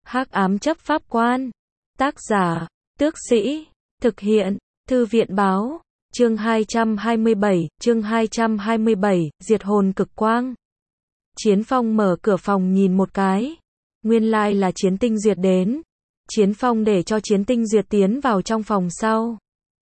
Hắc ám chấp pháp quan. Tác giả, Tước Sĩ. Thực hiện, Thư viện báo. Chương 227, diệt hồn cực quang. Chiến Phong mở cửa phòng nhìn một cái. Nguyên lai là Chiến Tinh Duyệt đến. Chiến Phong để cho Chiến Tinh Duyệt tiến vào trong phòng sau.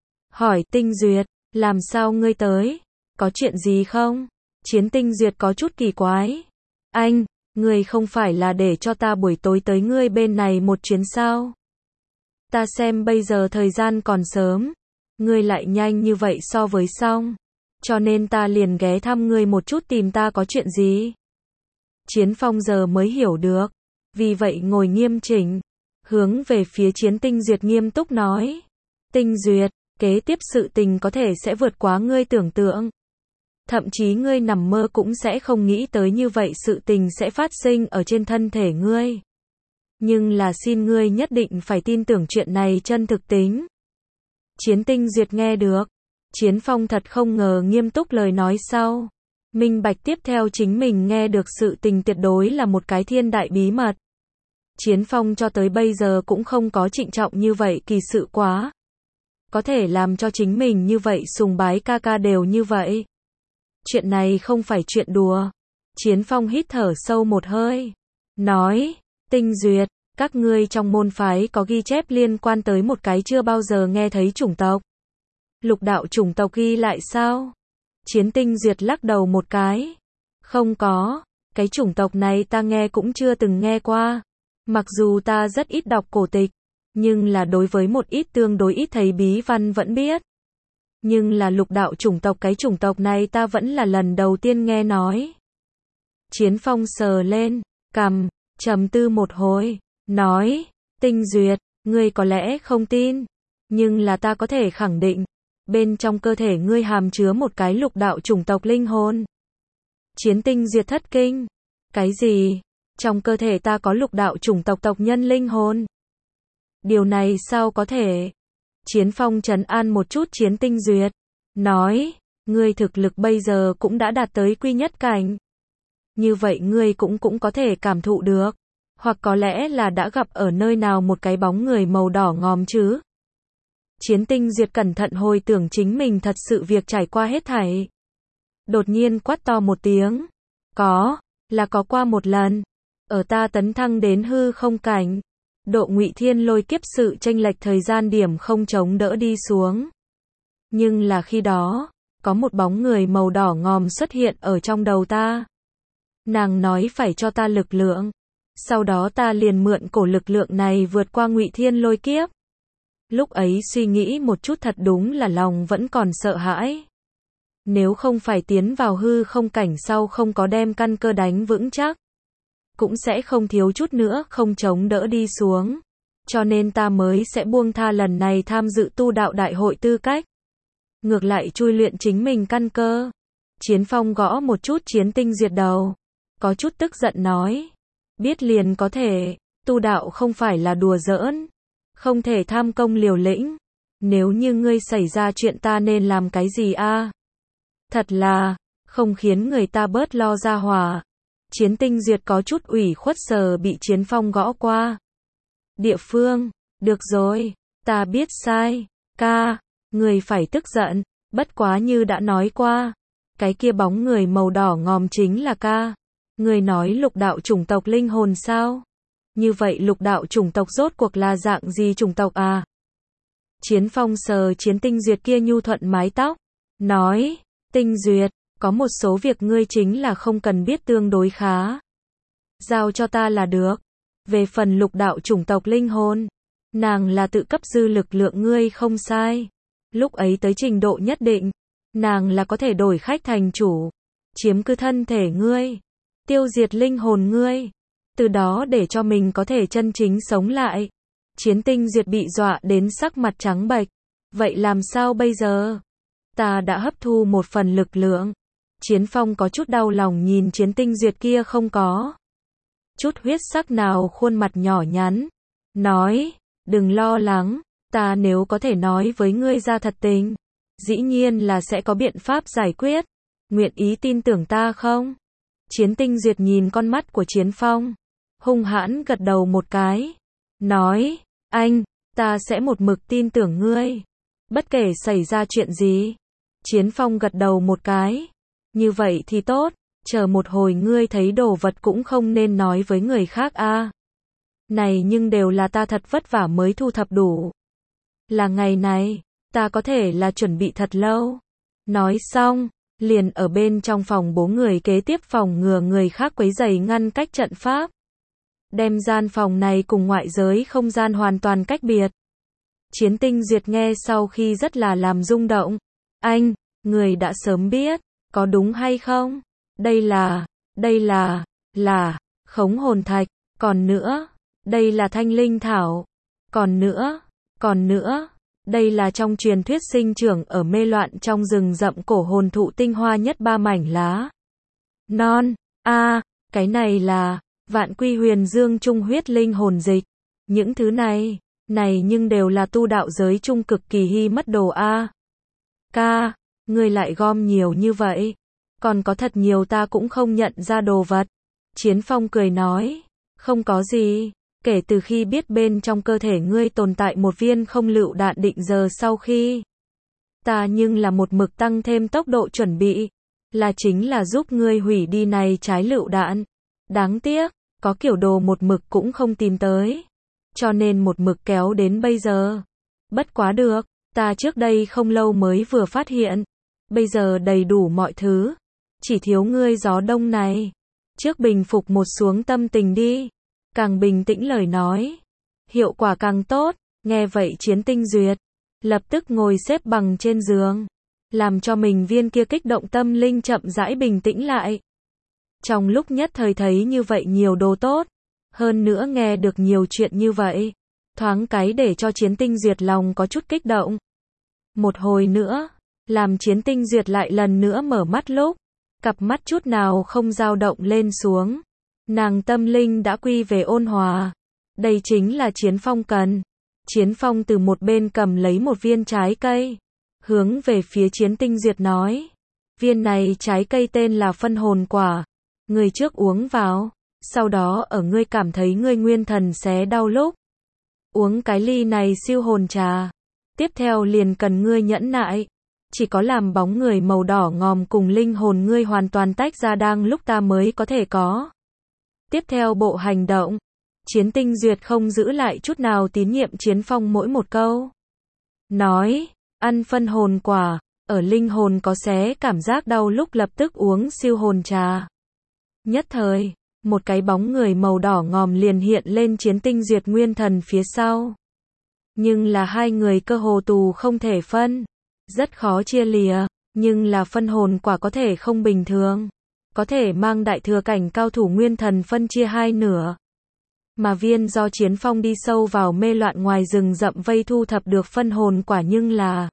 Hỏi Tinh Duyệt, làm sao ngươi tới? Có chuyện gì không? Chiến Tinh Duyệt có chút kỳ quái. Anh, ngươi không phải là để cho ta buổi tối tới ngươi bên này một chuyến sao? Ta xem bây giờ thời gian còn sớm. Ngươi lại nhanh như vậy so với xong. Cho nên ta liền ghé thăm ngươi một chút tìm ta có chuyện gì. Chiến Phong giờ mới hiểu được. Vì vậy ngồi nghiêm chỉnh. Hướng về phía Chiến Tinh Duyệt nghiêm túc nói. Tinh Duyệt, kế tiếp sự tình có thể sẽ vượt quá ngươi tưởng tượng. Thậm chí ngươi nằm mơ cũng sẽ không nghĩ tới như vậy sự tình sẽ phát sinh ở trên thân thể ngươi. Nhưng là xin ngươi nhất định phải tin tưởng chuyện này chân thực tính. Chiến Tinh Duyệt nghe được. Chiến Phong thật không ngờ nghiêm túc lời nói sau. Minh bạch tiếp theo chính mình nghe được sự tình tuyệt đối là một cái thiên đại bí mật. Chiến Phong cho tới bây giờ cũng không có trịnh trọng như vậy kỳ sự quá. Có thể làm cho chính mình như vậy sùng bái ca ca đều như vậy. Chuyện này không phải chuyện đùa. Chiến Phong hít thở sâu một hơi. Nói, Tinh Duyệt, các ngươi trong môn phái có ghi chép liên quan tới một cái chưa bao giờ nghe thấy chủng tộc. Lục đạo chủng tộc ghi lại sao? Chiến Tinh Duyệt lắc đầu một cái. Không có, cái chủng tộc này ta nghe cũng chưa từng nghe qua. Mặc dù ta rất ít đọc cổ tịch, nhưng là đối với một ít tương đối ít thấy bí văn vẫn biết. Nhưng là lục đạo chủng tộc cái chủng tộc này ta vẫn là lần đầu tiên nghe nói. Chiến Phong sờ lên, cằm, trầm tư một hồi, nói, Tinh Duyệt, ngươi có lẽ không tin, nhưng là ta có thể khẳng định, bên trong cơ thể ngươi hàm chứa một cái lục đạo chủng tộc linh hồn. Chiến Tinh Duyệt thất kinh, cái gì? Trong cơ thể ta có lục đạo chủng tộc tộc nhân linh hồn. Điều này sao có thể? Chiến Phong trấn an một chút Chiến Tinh Duyệt, nói, ngươi thực lực bây giờ cũng đã đạt tới quy nhất cảnh. Như vậy ngươi cũng có thể cảm thụ được, hoặc có lẽ là đã gặp ở nơi nào một cái bóng người màu đỏ ngòm chứ. Chiến Tinh Duyệt cẩn thận hồi tưởng chính mình thật sự việc trải qua hết thảy. Đột nhiên quát to một tiếng, có qua một lần, ở ta tấn thăng đến hư không cảnh. Độ Ngụy Thiên Lôi kiếp sự chênh lệch thời gian điểm không chống đỡ đi xuống. Nhưng là khi đó, có một bóng người màu đỏ ngòm xuất hiện ở trong đầu ta. Nàng nói phải cho ta lực lượng. Sau đó ta liền mượn cổ lực lượng này vượt qua Ngụy Thiên Lôi kiếp. Lúc ấy suy nghĩ một chút thật đúng là lòng vẫn còn sợ hãi. Nếu không phải tiến vào hư không cảnh sau không có đem căn cơ đánh vững chắc, cũng sẽ không thiếu chút nữa không chống đỡ đi xuống. Cho nên ta mới sẽ buông tha lần này tham dự tu đạo đại hội tư cách. Ngược lại chui luyện chính mình căn cơ. Chiến Phong gõ một chút Chiến Tinh Duyệt đầu. Có chút tức giận nói. Biết liền có thể, tu đạo không phải là đùa giỡn. Không thể tham công liều lĩnh. Nếu như ngươi xảy ra chuyện ta nên làm cái gì a? Thật là, không khiến người ta bớt lo ra hỏa. Chiến Tinh Duyệt có chút ủy khuất sờ bị Chiến Phong gõ qua. Địa phương, được rồi, ta biết sai, ca, người phải tức giận, bất quá như đã nói qua. Cái kia bóng người màu đỏ ngòm chính là ca. Người nói lục đạo chủng tộc linh hồn sao? Như vậy lục đạo chủng tộc rốt cuộc là dạng gì chủng tộc à? Chiến Phong sờ Chiến Tinh Duyệt kia nhu thuận mái tóc. Nói, Tinh Duyệt, có một số việc ngươi chính là không cần biết tương đối khá. Giao cho ta là được. Về phần lục đạo chủng tộc linh hồn, nàng là tự cấp dư lực lượng ngươi không sai. Lúc ấy tới trình độ nhất định, nàng là có thể đổi khách thành chủ, chiếm cứ thân thể ngươi, tiêu diệt linh hồn ngươi, từ đó để cho mình có thể chân chính sống lại. Chiến Tinh Duyệt bị dọa đến sắc mặt trắng bệch. Vậy làm sao bây giờ? Ta đã hấp thu một phần lực lượng. Chiến Phong có chút đau lòng nhìn Chiến Tinh Duyệt kia không có chút huyết sắc nào khuôn mặt nhỏ nhắn. Nói, đừng lo lắng, ta nếu có thể nói với ngươi ra thật tình, dĩ nhiên là sẽ có biện pháp giải quyết. Nguyện ý tin tưởng ta không? Chiến Tinh Duyệt nhìn con mắt của Chiến Phong. hung hãn gật đầu một cái. Nói, anh, ta sẽ một mực tin tưởng ngươi. Bất kể xảy ra chuyện gì. Chiến Phong gật đầu một cái. Như vậy thì tốt, chờ một hồi ngươi thấy đồ vật cũng không nên nói với người khác a. Này nhưng đều là ta thật vất vả mới thu thập đủ. Là ngày này, ta có thể là chuẩn bị thật lâu. Nói xong, liền ở bên trong phòng bố người kế tiếp phòng ngừa người khác quấy rầy ngăn cách trận pháp. Đem gian phòng này cùng ngoại giới không gian hoàn toàn cách biệt. Chiến Tinh Duyệt nghe sau khi rất là làm rung động. Anh, người đã sớm biết, có đúng hay không? Đây là, khống hồn thạch, còn nữa, đây là thanh linh thảo, còn nữa, đây là trong truyền thuyết sinh trưởng ở mê loạn trong rừng rậm cổ hồn thụ tinh hoa nhất 3 mảnh lá. Non, cái này là, vạn quy huyền dương trung huyết linh hồn dịch. Những thứ này nhưng đều là tu đạo giới trung cực kỳ hi mất đồ a. Ca, ngươi lại gom nhiều như vậy. Còn có thật nhiều ta cũng không nhận ra đồ vật. Chiến Phong cười nói, không có gì, kể từ khi biết bên trong cơ thể ngươi tồn tại một viên không lựu đạn định giờ sau khi. Ta nhưng là một mực tăng thêm tốc độ chuẩn bị, là chính là giúp ngươi hủy đi này trái lựu đạn. Đáng tiếc, có kiểu đồ một mực cũng không tìm tới. Cho nên một mực kéo đến bây giờ. Bất quá được, ta trước đây không lâu mới vừa phát hiện. Bây giờ đầy đủ mọi thứ. Chỉ thiếu ngươi gió đông này. Trước bình phục một xuống tâm tình đi. Càng bình tĩnh lời nói. Hiệu quả càng tốt. Nghe vậy Chiến Tinh Duyệt. Lập tức ngồi xếp bằng trên giường. Làm cho mình viên kia kích động tâm linh chậm rãi bình tĩnh lại. Trong lúc nhất thời thấy như vậy nhiều đồ tốt. Hơn nữa nghe được nhiều chuyện như vậy. Thoáng cái để cho Chiến Tinh Duyệt lòng có chút kích động. Một hồi nữa. Làm Chiến Tinh Duyệt lại lần nữa mở mắt lúc. Cặp mắt chút nào không dao động lên xuống. Nàng tâm linh đã quy về ôn hòa. Đây chính là Chiến Phong cần. Chiến Phong từ một bên cầm lấy một viên trái cây. Hướng về phía Chiến Tinh Duyệt nói. Viên này trái cây tên là phân hồn quả. Ngươi trước uống vào. Sau đó ở ngươi cảm thấy ngươi nguyên thần xé đau lúc. Uống cái ly này siêu hồn trà. Tiếp theo liền cần ngươi nhẫn nại. Chỉ có làm bóng người màu đỏ ngòm cùng linh hồn ngươi hoàn toàn tách ra đang lúc ta mới có thể có. Tiếp theo bộ hành động. Chiến Tinh Duyệt không giữ lại chút nào tín nhiệm Chiến Phong mỗi một câu. Nói, ăn phân hồn quả, ở linh hồn có xé cảm giác đau lúc lập tức uống siêu hồn trà. Nhất thời, một cái bóng người màu đỏ ngòm liền hiện lên Chiến Tinh Duyệt nguyên thần phía sau. Nhưng là hai người cơ hồ tù không thể phân. Rất khó chia lìa, nhưng là phân hồn quả có thể không bình thường. Có thể mang đại thừa cảnh cao thủ nguyên thần phân chia hai nửa. Mà viên do Chiến Phong đi sâu vào mê loạn ngoài rừng rậm vây thu thập được phân hồn quả nhưng là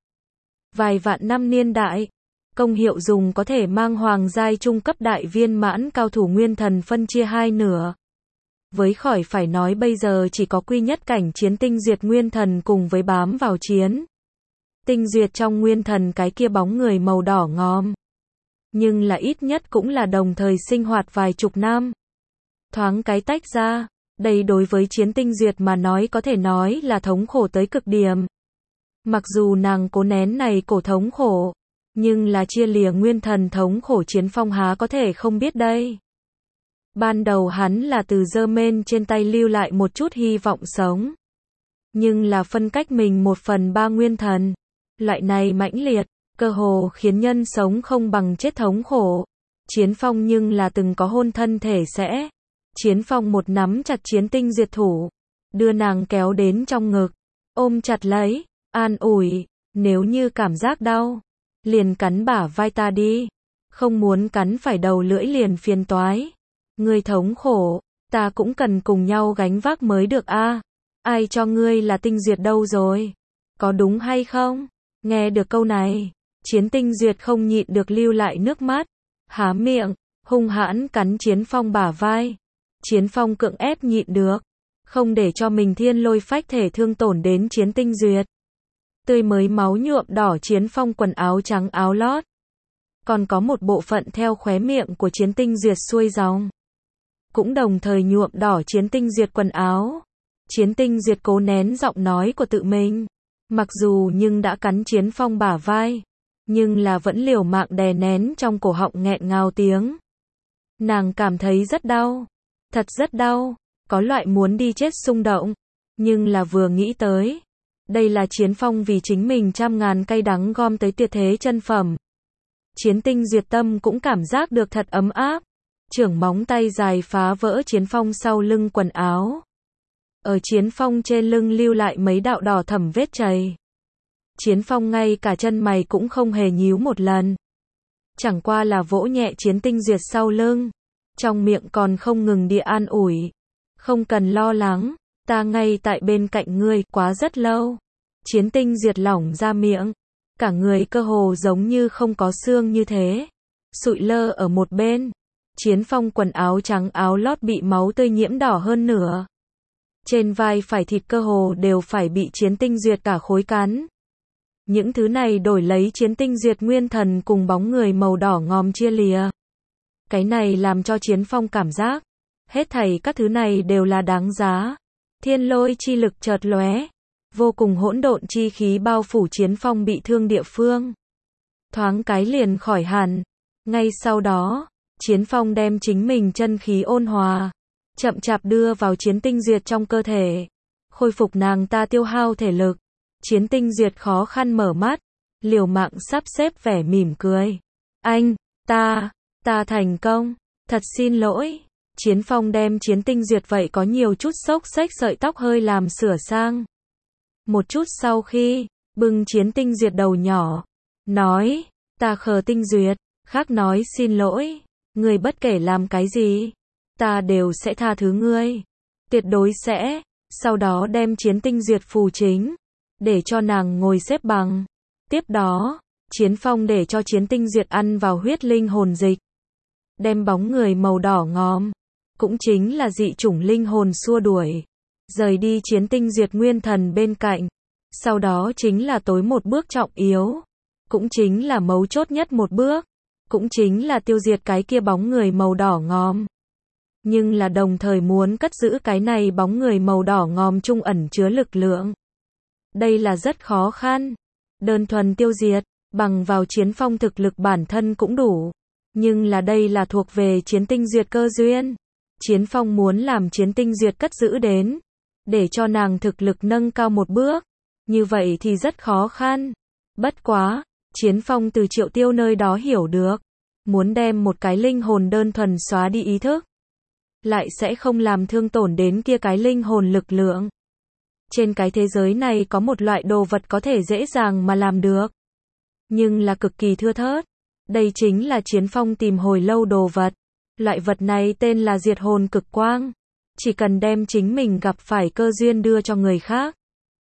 vài vạn năm niên đại. Công hiệu dùng có thể mang hoàng giai trung cấp đại viên mãn cao thủ nguyên thần phân chia hai nửa. Với khỏi phải nói bây giờ chỉ có quy nhất cảnh Chiến Tinh Duyệt nguyên thần cùng với bám vào Chiến Tinh Duyệt trong nguyên thần cái kia bóng người màu đỏ ngòm. Nhưng là ít nhất cũng là đồng thời sinh hoạt vài chục năm. Thoáng cái tách ra, đây đối với Chiến Tinh Duyệt mà nói có thể nói là thống khổ tới cực điểm. Mặc dù nàng cố nén này cổ thống khổ, nhưng là chia lìa nguyên thần thống khổ Chiến Phong há có thể không biết đây. Ban đầu hắn là từ dơ men trên tay lưu lại một chút hy vọng sống. Nhưng là phân cách mình 1/3 nguyên thần. Loại này mãnh liệt, cơ hồ khiến nhân sống không bằng chết thống khổ. Chiến Phong nhưng là từng có hôn thân thể sẽ. Chiến Phong một nắm chặt Chiến Tinh Duyệt thủ, đưa nàng kéo đến trong ngực, ôm chặt lấy, an ủi, nếu như cảm giác đau, liền cắn bả vai ta đi, không muốn cắn phải đầu lưỡi liền phiền toái. Ngươi thống khổ, ta cũng cần cùng nhau gánh vác mới được a. Ai cho ngươi là Tinh Duyệt đâu rồi? Có đúng hay không? Nghe được câu này, Chiến Tinh Duyệt không nhịn được lưu lại nước mắt, há miệng, hung hãn cắn Chiến Phong bả vai. Chiến Phong cưỡng ép nhịn được, không để cho mình thiên lôi phách thể thương tổn đến Chiến Tinh Duyệt. Tươi mới máu nhuộm đỏ Chiến Phong quần áo trắng áo lót. Còn có một bộ phận theo khóe miệng của Chiến Tinh Duyệt xuôi dòng. cũng đồng thời nhuộm đỏ Chiến Tinh Duyệt quần áo. Chiến Tinh Duyệt cố nén giọng nói của tự mình. Mặc dù nhưng đã cắn Chiến Phong bả vai, nhưng là vẫn liều mạng đè nén trong cổ họng nghẹn ngào tiếng. Nàng cảm thấy rất đau, thật rất đau, có loại muốn đi chết xung động, nhưng là vừa nghĩ tới, đây là Chiến Phong vì chính mình trăm ngàn cay đắng gom tới tuyệt thế chân phẩm. Chiến Tinh Duyệt tâm cũng cảm giác được thật ấm áp, trưởng móng tay dài phá vỡ Chiến Phong sau lưng quần áo. Ở Chiến Phong trên lưng lưu lại mấy đạo đỏ thẫm vết chày. Chiến Phong ngay cả chân mày cũng không hề nhíu một lần. Chẳng qua là vỗ nhẹ Chiến Tinh Duyệt sau lưng, trong miệng còn không ngừng địa an ủi. Không cần lo lắng, ta ngay tại bên cạnh ngươi, quá rất lâu. Chiến Tinh Duyệt lỏng ra miệng, cả người cơ hồ giống như không có xương như thế, sụi lơ ở một bên. Chiến Phong quần áo trắng áo lót bị máu tươi nhiễm đỏ hơn nửa. Trên vai phải thịt cơ hồ đều phải bị Chiến Tinh Duyệt cả khối cắn. Những thứ này đổi lấy Chiến Tinh Duyệt nguyên thần cùng bóng người màu đỏ ngòm chia lìa. Cái này làm cho Chiến Phong cảm giác, hết thảy các thứ này đều là đáng giá. Thiên lôi chi lực chợt lóe, vô cùng hỗn độn chi khí bao phủ Chiến Phong bị thương địa phương. Thoáng cái liền khỏi hẳn. Ngay sau đó, Chiến Phong đem chính mình chân khí ôn hòa, chậm chạp đưa vào Chiến Tinh Duyệt trong cơ thể, khôi phục nàng ta tiêu hao thể lực. Chiến Tinh Duyệt khó khăn mở mắt, liều mạng sắp xếp vẻ mỉm cười. Anh, ta thành công, thật xin lỗi. Chiến Phong đem Chiến Tinh Duyệt vậy có nhiều chút xốc xếch sợi tóc hơi làm sửa sang. Một chút sau khi, bưng Chiến Tinh Duyệt đầu nhỏ, nói, ta khờ Tinh Duyệt, khác nói xin lỗi, ngươi bất kể làm cái gì, ta đều sẽ tha thứ ngươi, tuyệt đối sẽ. Sau đó đem Chiến Tinh Duyệt phù chính, để cho nàng ngồi xếp bằng. Tiếp đó, Chiến Phong để cho Chiến Tinh Duyệt ăn vào huyết linh hồn dịch, đem bóng người màu đỏ ngòm, cũng chính là dị chủng linh hồn xua đuổi, rời đi Chiến Tinh Duyệt nguyên thần bên cạnh. Sau đó chính là tối một bước trọng yếu, cũng chính là mấu chốt nhất một bước, cũng chính là tiêu diệt cái kia bóng người màu đỏ ngòm. Nhưng là đồng thời muốn cất giữ cái này bóng người màu đỏ ngòm trung ẩn chứa lực lượng. Đây là rất khó khăn. Đơn thuần tiêu diệt, bằng vào Chiến Phong thực lực bản thân cũng đủ. Nhưng là đây là thuộc về Chiến Tinh Duyệt cơ duyên. Chiến Phong muốn làm Chiến Tinh Duyệt cất giữ đến, để cho nàng thực lực nâng cao một bước. Như vậy thì rất khó khăn. Bất quá, Chiến Phong từ Triệu Tiêu nơi đó hiểu được, muốn đem một cái linh hồn đơn thuần xóa đi ý thức, lại sẽ không làm thương tổn đến kia cái linh hồn lực lượng. Trên cái thế giới này có một loại đồ vật có thể dễ dàng mà làm được, nhưng là cực kỳ thưa thớt. Đây chính là Chiến Phong tìm hồi lâu đồ vật. Loại vật này tên là diệt hồn cực quang. Chỉ cần đem chính mình gặp phải cơ duyên đưa cho người khác,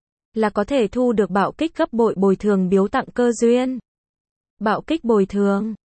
là có thể thu được bạo kích gấp bội bồi thường biếu tặng cơ duyên. Bạo kích bồi thường